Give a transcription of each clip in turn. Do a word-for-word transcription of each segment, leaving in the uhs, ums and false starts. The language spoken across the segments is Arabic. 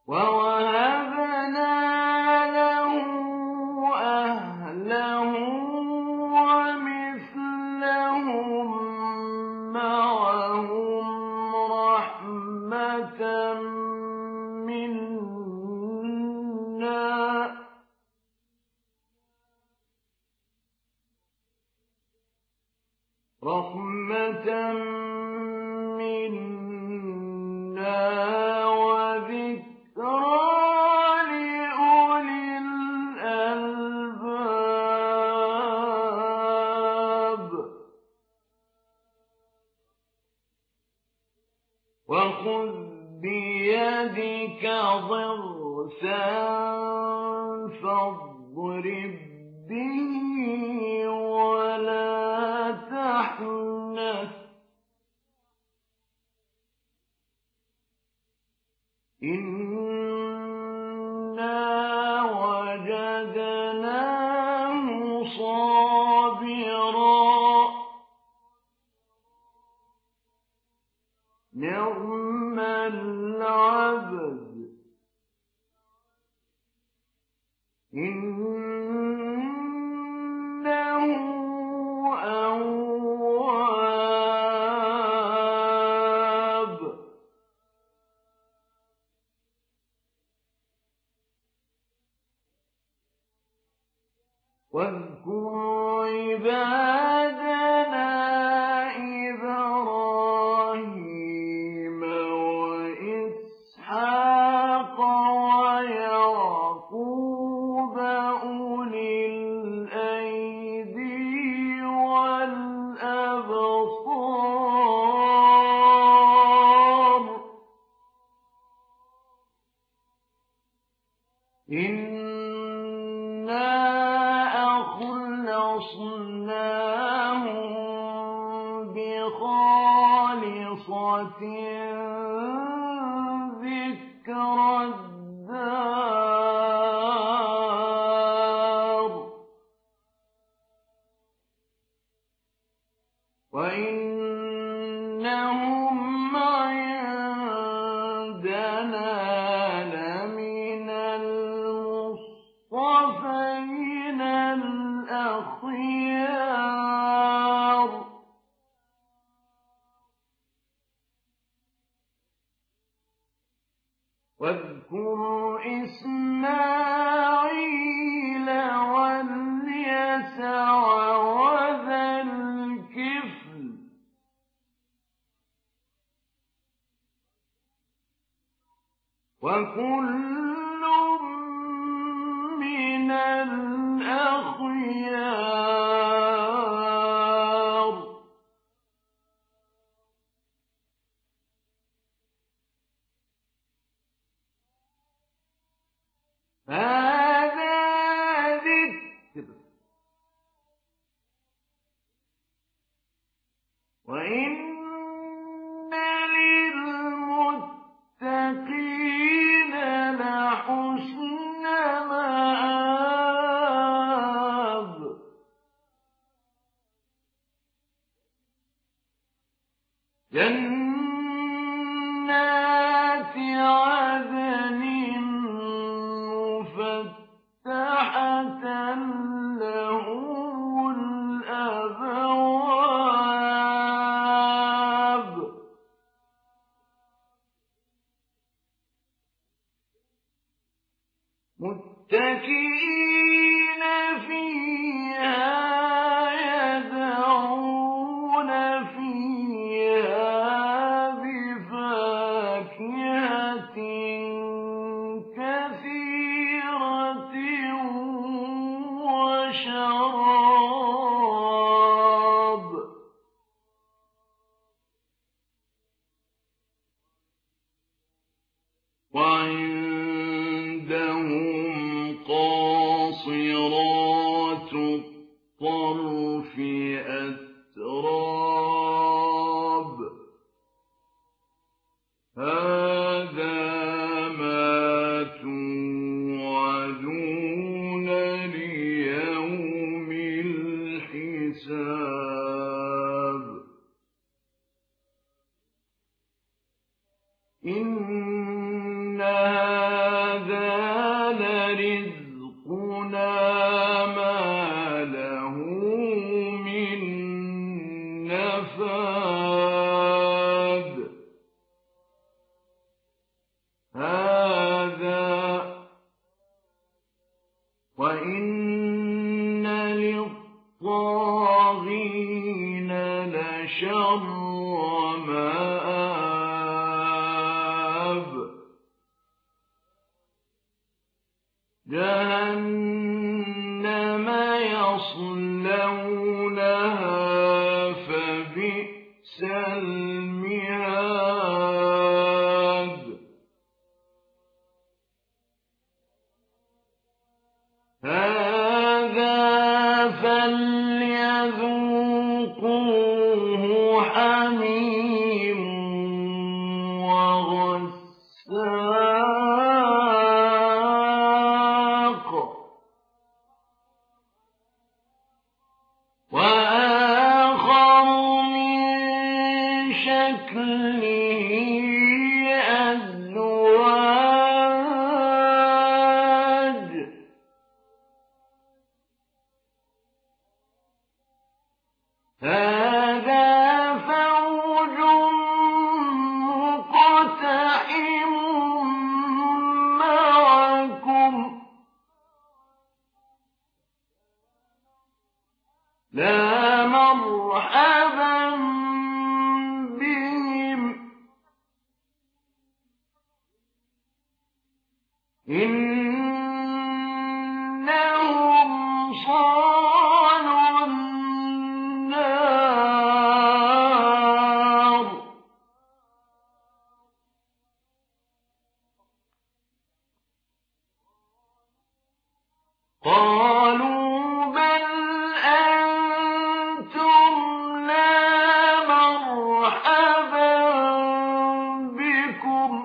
وَوَهَبْنَا لَهُ أَهْلَهُ وَمِثْلَهُم مَّعَهُمْ رَحْمَةً مِّنَّا وَذِكْرَىٰ لِأُولِي الْأَلْبَابِ. وَخُذْ بِيَدِكَ ضِغْثًا فَاضْرِب بِّهِ وَلَا تَحْنَثْ ۗ إِنَّا وَجَدْنَاهُ صَابِرًا ۚ نِّعْمَ الْعَبْدُ ۖ إِنَّهُ أَوَّابٌ. وَاذْكُرْ عِبَادَنَا إِبْرَاهِيمَ وَإِسْحَاقَ وَيَعْقُوبَ أُولِي الْأَيْدِي وَالْأَبْصَارِ. إِنَّا أَخْلَصْنَاهُم بِخَالِصَةٍ ذِكْرَى الدَّارِ. وَإِنَّهُمْ عِندَنَا لَمِنَ الْمُصْطَفَيْنَ الْأَخْيَارِ. وَاذْكُرْ إِسْمَاعِيلَ وَالْيَسَعَ وَذَا الْكِفْلِ ۖ وَكُلٌّ مِّنَ الْأَخْيَارِ. هَٰذَا ذِكْرٌ ۚ وَإِنَّ لِلْمُتَّقِينَ لَحُسْنَ مَآبٍ. جَنَّاتِ عَدْنٍ مُّفَتَّحَةً لَّهُمُ الْأَبْوَابُ. مُّتَّكِئِينَ فِيهَا يَدْعُونَ فِيهَا بِفَاكِهَةٍ كَثِيرَةٍ وَشَرَابٍ. وَعِندَهُمْ قَاصِرَاتُ الطَّرْفِ أَتْرَابٌ. هَٰذَا مَا تُوعَدُونَ لِيَوْمِ الْحِسَابِ. إِنَّ شكله أزواج هذا فوج مقتحم معكم لا مرحبا بهم إنهم صالوا النار قالوا بل أنتم لا مرحبا بكم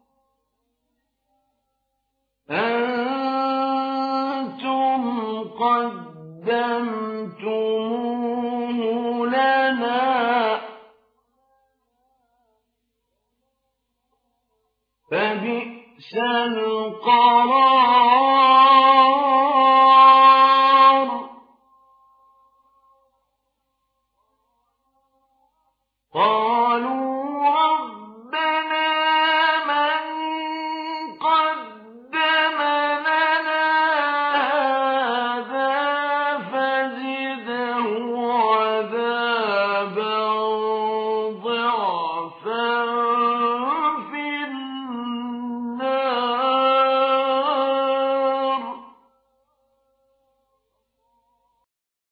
أنتم قدمتموه لنا فبئس القرار